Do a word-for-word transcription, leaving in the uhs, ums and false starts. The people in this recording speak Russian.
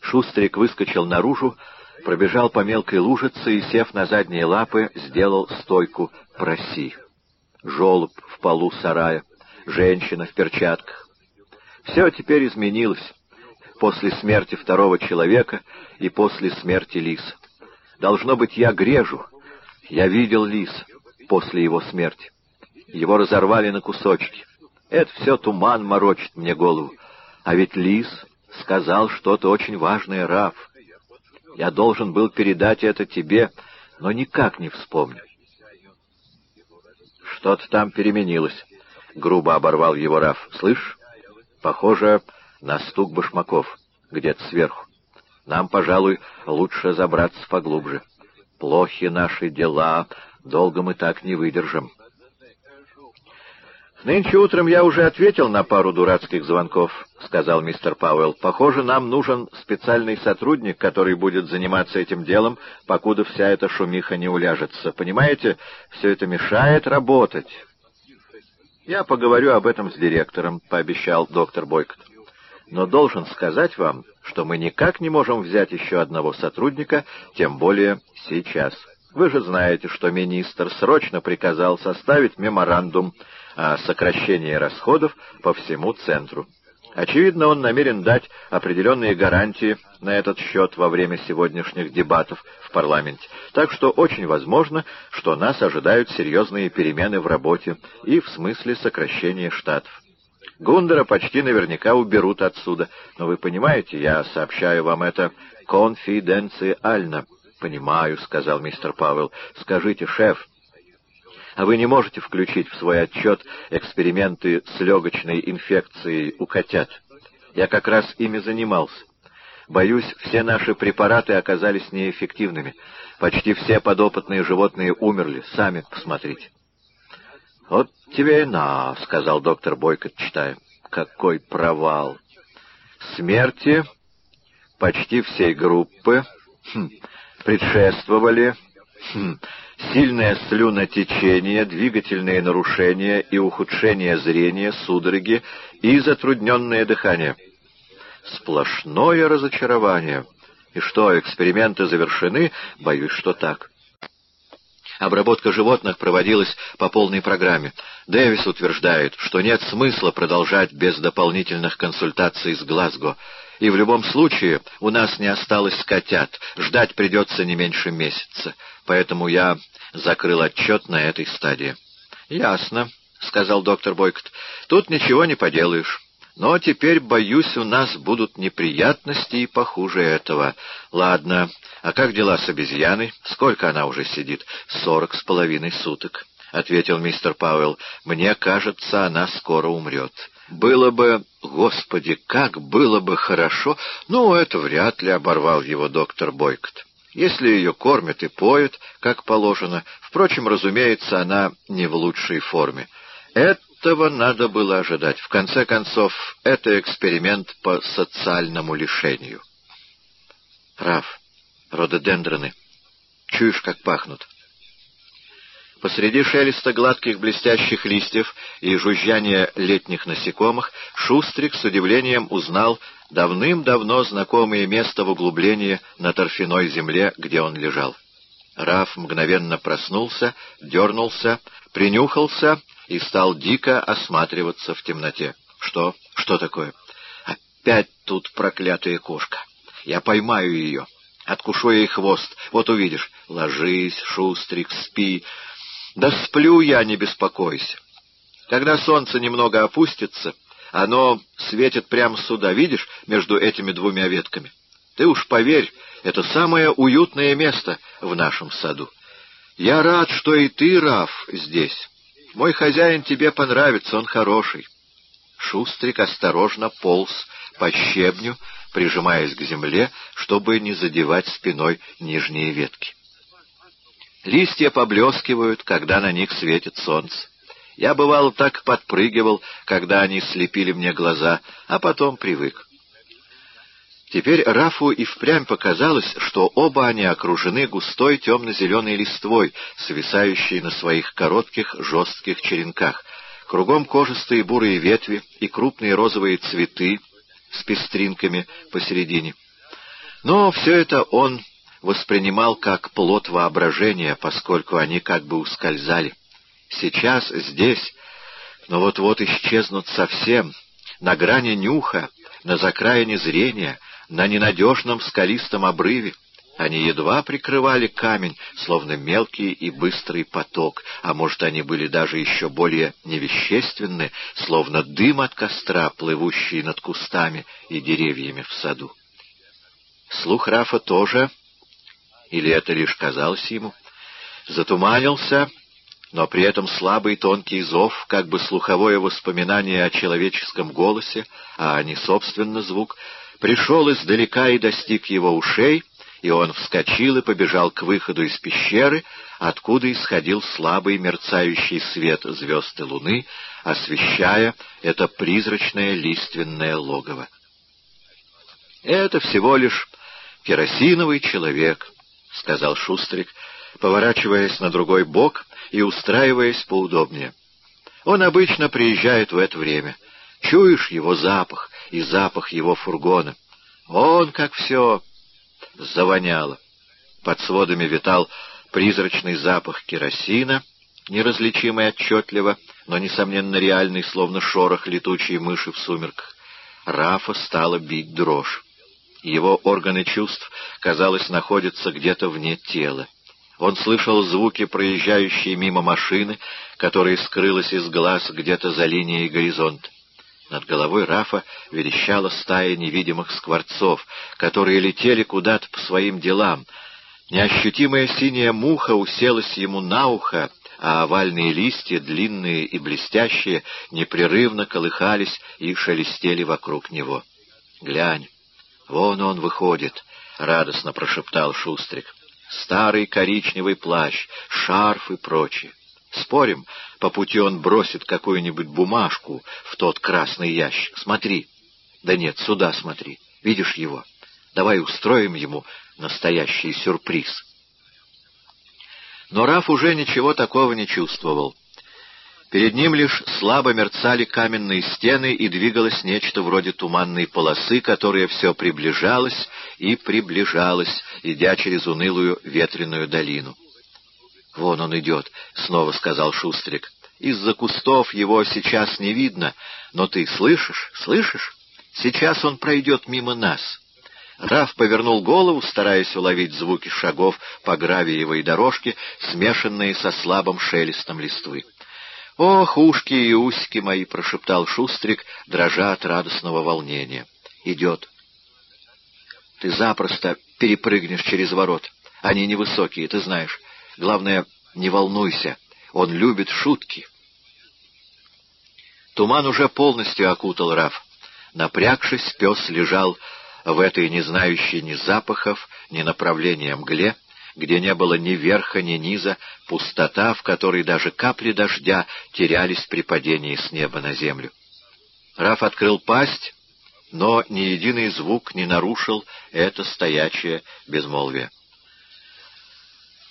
Шустрик выскочил наружу, пробежал по мелкой лужице и, сев на задние лапы, сделал стойку «Проси». Жолоб в полу сарая, женщина в перчатках. Все теперь изменилось после смерти второго человека и после смерти лиса. Должно быть, я грежу. Я видел лиса после его смерти. Его разорвали на кусочки. Это все туман морочит мне голову. А ведь лис сказал что-то очень важное, Раф. Я должен был передать это тебе, но никак не вспомню. Что-то там переменилось, — грубо оборвал его Раф. Слышь, похоже на стук башмаков где-то сверху. Нам, пожалуй, лучше забраться поглубже. Плохи наши дела, долго мы так не выдержим. «Нынче утром я уже ответил на пару дурацких звонков», — сказал мистер Пауэлл. «Похоже, нам нужен специальный сотрудник, который будет заниматься этим делом, покуда вся эта шумиха не уляжется. Понимаете, все это мешает работать». «Я поговорю об этом с директором», — пообещал доктор Бойкот. «Но должен сказать вам, что мы никак не можем взять еще одного сотрудника, тем более сейчас. Вы же знаете, что министр срочно приказал составить меморандум о сокращении расходов по всему центру. Очевидно, он намерен дать определенные гарантии на этот счет во время сегодняшних дебатов в парламенте. Так что очень возможно, что нас ожидают серьезные перемены в работе и в смысле сокращения штатов. Гундера почти наверняка уберут отсюда, но вы понимаете, я сообщаю вам это конфиденциально». «Понимаю», — сказал мистер Пауэлл. «Скажите, шеф, а вы не можете включить в свой отчет эксперименты с легочной инфекцией у котят? Я как раз ими занимался. Боюсь, все наши препараты оказались неэффективными. Почти все подопытные животные умерли. Сами посмотрите». «Вот тебе и на», — сказал доктор Бойкот, читая. «Какой провал! Смерти почти всей группы хм, предшествовали хм, сильное слюнотечение, двигательные нарушения и ухудшение зрения, судороги и затрудненное дыхание. Сплошное разочарование. И что, эксперименты завершены? Боюсь, что так». Обработка животных проводилась по полной программе. Дэвис утверждает, что нет смысла продолжать без дополнительных консультаций с Глазго. И в любом случае у нас не осталось котят, ждать придется не меньше месяца. Поэтому я закрыл отчет на этой стадии. «Ясно», — сказал доктор Бойкот. «Тут ничего не поделаешь. Но теперь, боюсь, у нас будут неприятности и похуже этого. Ладно, а как дела с обезьяной? Сколько она уже сидит? Сорок с половиной суток», — ответил мистер Пауэлл. «Мне кажется, она скоро умрет. Было бы... Господи, как было бы хорошо...» «Ну, это вряд ли», — оборвал его доктор Бойкот. «Если ее кормят и поют, как положено. Впрочем, разумеется, она не в лучшей форме. Этого надо было ожидать. В конце концов, это эксперимент по социальному лишению». «Раф, рододендроны. Чуешь, как пахнут?» Посреди шелеста гладких блестящих листьев и жужжания летних насекомых Шустрик с удивлением узнал давным-давно знакомое место в углублении на торфяной земле, где он лежал. Раф мгновенно проснулся, дернулся, принюхался и стал дико осматриваться в темноте. «Что? Что такое?» «Опять тут проклятая кошка. Я поймаю ее. Откушу ей хвост. Вот увидишь. Ложись, Шустрик, спи». «Да сплю я, не беспокойся. Когда солнце немного опустится, оно светит прямо сюда, видишь, между этими двумя ветками. Ты уж поверь, это самое уютное место в нашем саду. Я рад, что и ты, Раф, здесь. Мой хозяин тебе понравится, он хороший». Шустрик осторожно полз по щебню, прижимаясь к земле, чтобы не задевать спиной нижние ветки. Листья поблескивают, когда на них светит солнце. Я, бывало, так подпрыгивал, когда они слепили мне глаза, а потом привык. Теперь Рафу и впрямь показалось, что оба они окружены густой темно-зеленой листвой, свисающей на своих коротких жестких черенках. Кругом кожистые бурые ветви и крупные розовые цветы с пестринками посередине. Но все это он воспринимал как плод воображения, поскольку они как бы ускользали. Сейчас здесь, но вот-вот исчезнут совсем, на грани нюха, на закраине зрения, на ненадежном скалистом обрыве. Они едва прикрывали камень, словно мелкий и быстрый поток, а может, они были даже еще более невещественны, словно дым от костра, плывущий над кустами и деревьями в саду. Слух Рафа тоже, или это лишь казалось ему, затуманился, но при этом слабый тонкий зов, как бы слуховое воспоминание о человеческом голосе, а не собственно звук, пришел издалека и достиг его ушей, и он вскочил и побежал к выходу из пещеры, откуда исходил слабый мерцающий свет звезд и луны, освещая это призрачное лиственное логово. «Это всего лишь керосиновый человек», — сказал Шустрик, поворачиваясь на другой бок и устраиваясь поудобнее. «Он обычно приезжает в это время. Чуешь его запах и запах его фургона. Он как все завоняло». Под сводами витал призрачный запах керосина, неразличимый отчетливо, но, несомненно, реальный, словно шорох летучей мыши в сумерках. Рафа стала бить дрожь. Его органы чувств, казалось, находятся где-то вне тела. Он слышал звуки проезжающей мимо машины, которая скрылась из глаз где-то за линией горизонта. Над головой Рафа верещала стая невидимых скворцов, которые летели куда-то по своим делам. Неощутимая синяя муха уселась ему на ухо, а овальные листья, длинные и блестящие, непрерывно колыхались и шелестели вокруг него. «Глянь, вон он выходит», — радостно прошептал Шустрик. «Старый коричневый плащ, шарф и прочее. Спорим, по пути он бросит какую-нибудь бумажку в тот красный ящик. Смотри. Да нет, сюда смотри. Видишь его? Давай устроим ему настоящий сюрприз». Но Раф уже ничего такого не чувствовал. Перед ним лишь слабо мерцали каменные стены, и двигалось нечто вроде туманной полосы, которая все приближалась и приближалась, идя через унылую ветреную долину. «Вон он идет», — снова сказал Шустрик. «Из-за кустов его сейчас не видно, но ты слышишь, слышишь? Сейчас он пройдет мимо нас». Раф повернул голову, стараясь уловить звуки шагов по гравиевой дорожке, смешанные со слабым шелестом листвы. «Ох, ушки и усики мои!» — прошептал Шустрик, дрожа от радостного волнения. «Идет. Ты запросто перепрыгнешь через ворот. Они невысокие, ты знаешь. Главное, не волнуйся. Он любит шутки». Туман уже полностью окутал Раф. Напрягшись, пес лежал в этой не знающей ни запахов, ни направления мгле, где не было ни верха, ни низа, пустота, в которой даже капли дождя терялись при падении с неба на землю. Раф открыл пасть, но ни единый звук не нарушил это стоячее безмолвие.